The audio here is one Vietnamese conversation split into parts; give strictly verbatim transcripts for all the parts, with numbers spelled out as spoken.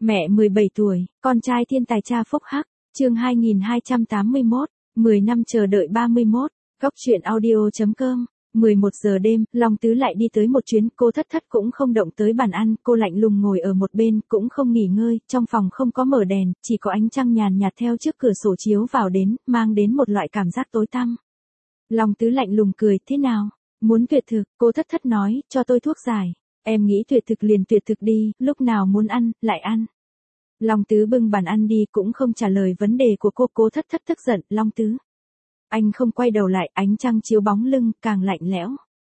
Mẹ mười bảy tuổi, con trai thiên tài cha phúc hắc, chương hai nghìn hai trăm tám mươi mốt, mười năm chờ đợi ba mươi mốt, góc truyện audio.com. mười một giờ đêm, Long Tứ lại đi tới một chuyến, cô Thất Thất cũng không động tới bàn ăn, cô lạnh lùng ngồi ở một bên, cũng không nghỉ ngơi, trong phòng không có mở đèn, chỉ có ánh trăng nhàn nhạt theo trước cửa sổ chiếu vào đến, mang đến một loại cảm giác tối tăm. Long Tứ lạnh lùng cười, thế nào? Muốn tuyệt thực, cô Thất Thất nói, cho tôi thuốc giải. Em nghĩ tuyệt thực liền tuyệt thực đi, lúc nào muốn ăn, lại ăn. Long Tứ bưng bàn ăn đi cũng không trả lời vấn đề của cô, cô Thất Thất tức giận, Long Tứ. Anh không quay đầu lại, ánh trăng chiếu bóng lưng, càng lạnh lẽo.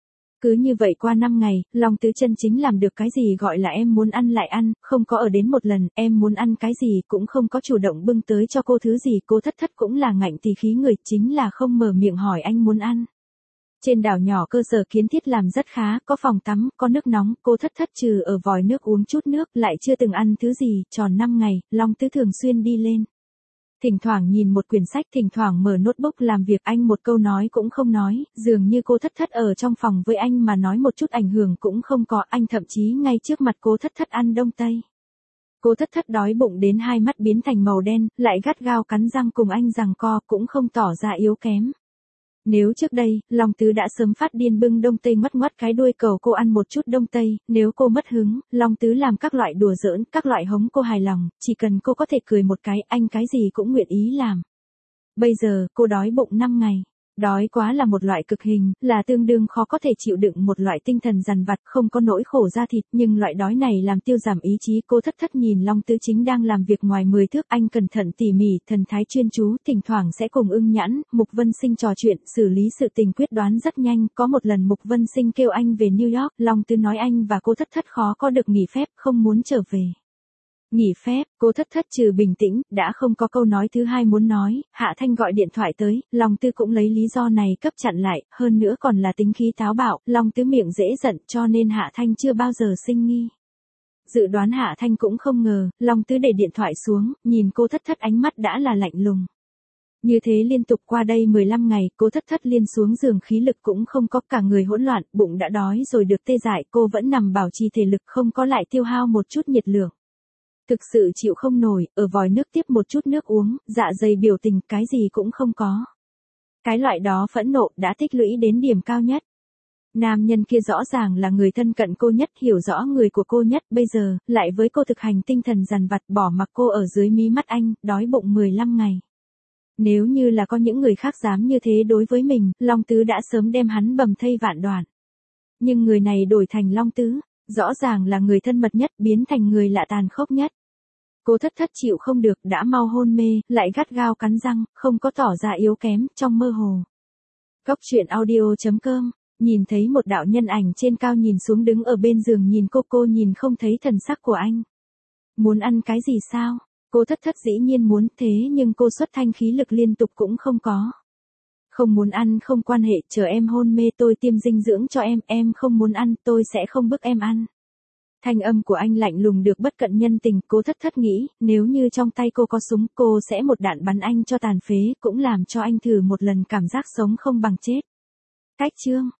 Cứ như vậy qua năm ngày, Long Tứ chân chính làm được cái gì gọi là em muốn ăn lại ăn, không có ở đến một lần, em muốn ăn cái gì cũng không có chủ động bưng tới cho cô thứ gì, cô Thất Thất cũng là ngạnh tì khí người, chính là không mở miệng hỏi anh muốn ăn. Trên đảo nhỏ cơ sở kiến thiết làm rất khá, có phòng tắm, có nước nóng, cô Thất Thất trừ ở vòi nước uống chút nước, lại chưa từng ăn thứ gì, tròn năm ngày, Long Tứ thường xuyên đi lên. Thỉnh thoảng nhìn một quyển sách, thỉnh thoảng mở notebook làm việc, anh một câu nói cũng không nói, dường như cô Thất Thất ở trong phòng với anh mà nói một chút ảnh hưởng cũng không có, anh thậm chí ngay trước mặt cô Thất Thất ăn đông tây. Cô Thất Thất đói bụng đến hai mắt biến thành màu đen, lại gắt gao cắn răng cùng anh giằng co, cũng không tỏ ra yếu kém. Nếu trước đây, Long Tứ đã sớm phát điên bưng đông tây ngoắt ngoắt cái đuôi cầu cô ăn một chút đông tây, nếu cô mất hứng, Long Tứ làm các loại đùa giỡn, các loại hống cô hài lòng, chỉ cần cô có thể cười một cái, anh cái gì cũng nguyện ý làm. Bây giờ, cô đói bụng năm ngày. Đói quá là một loại cực hình, là tương đương khó có thể chịu đựng một loại tinh thần dằn vặt, không có nỗi khổ da thịt, nhưng loại đói này làm tiêu giảm ý chí. Cô Thất Thất nhìn Long Tứ chính đang làm việc ngoài mười thước, anh cẩn thận tỉ mỉ, thần thái chuyên chú, thỉnh thoảng sẽ cùng Ưng Nhãn, Mục Vân Sinh trò chuyện, xử lý sự tình quyết đoán rất nhanh. Có một lần Mục Vân Sinh kêu anh về New York, Long Tứ nói anh và cô Thất Thất khó có được nghỉ phép, không muốn trở về. Nghỉ phép, cô Thất Thất trừ bình tĩnh, đã không có câu nói thứ hai muốn nói, Hạ Thanh gọi điện thoại tới, Long Tứ cũng lấy lý do này cấp chặn lại, hơn nữa còn là tính khí táo bạo, Long Tứ miệng dễ giận cho nên Hạ Thanh chưa bao giờ sinh nghi. Dự đoán Hạ Thanh cũng không ngờ, Long Tứ để điện thoại xuống, nhìn cô Thất Thất ánh mắt đã là lạnh lùng. Như thế liên tục qua đây mười lăm ngày, cô Thất Thất liên xuống giường khí lực cũng không có, cả người hỗn loạn, bụng đã đói rồi được tê dại, cô vẫn nằm bảo trì thể lực không có lại tiêu hao một chút nhiệt lượng. Thực sự chịu không nổi, ở vòi nước tiếp một chút nước uống, dạ dày biểu tình, cái gì cũng không có. Cái loại đó phẫn nộ đã tích lũy đến điểm cao nhất. Nam nhân kia rõ ràng là người thân cận cô nhất, hiểu rõ người của cô nhất, bây giờ, lại với cô thực hành tinh thần dằn vặt, bỏ mặc cô ở dưới mí mắt anh, đói bụng mười lăm ngày. Nếu như là có những người khác dám như thế đối với mình, Long Tứ đã sớm đem hắn bầm thây vạn đoạn. Nhưng người này đổi thành Long Tứ, rõ ràng là người thân mật nhất, biến thành người lạ tàn khốc nhất. Cô Thất Thất chịu không được, đã mau hôn mê, lại gắt gao cắn răng, không có tỏ ra yếu kém, trong mơ hồ. Góc truyện audio.com, nhìn thấy một đạo nhân ảnh trên cao nhìn xuống đứng ở bên giường nhìn cô, cô nhìn không thấy thần sắc của anh. Muốn ăn cái gì sao? Cô Thất Thất dĩ nhiên muốn, thế nhưng cô xuất thanh khí lực liên tục cũng không có. Không muốn ăn không quan hệ, chờ em hôn mê tôi tiêm dinh dưỡng cho em, em không muốn ăn, tôi sẽ không bức em ăn. Thanh âm của anh lạnh lùng được bất cận nhân tình, cô Thất Thất nghĩ, nếu như trong tay cô có súng, cô sẽ một đạn bắn anh cho tàn phế, cũng làm cho anh thử một lần cảm giác sống không bằng chết. Cách chương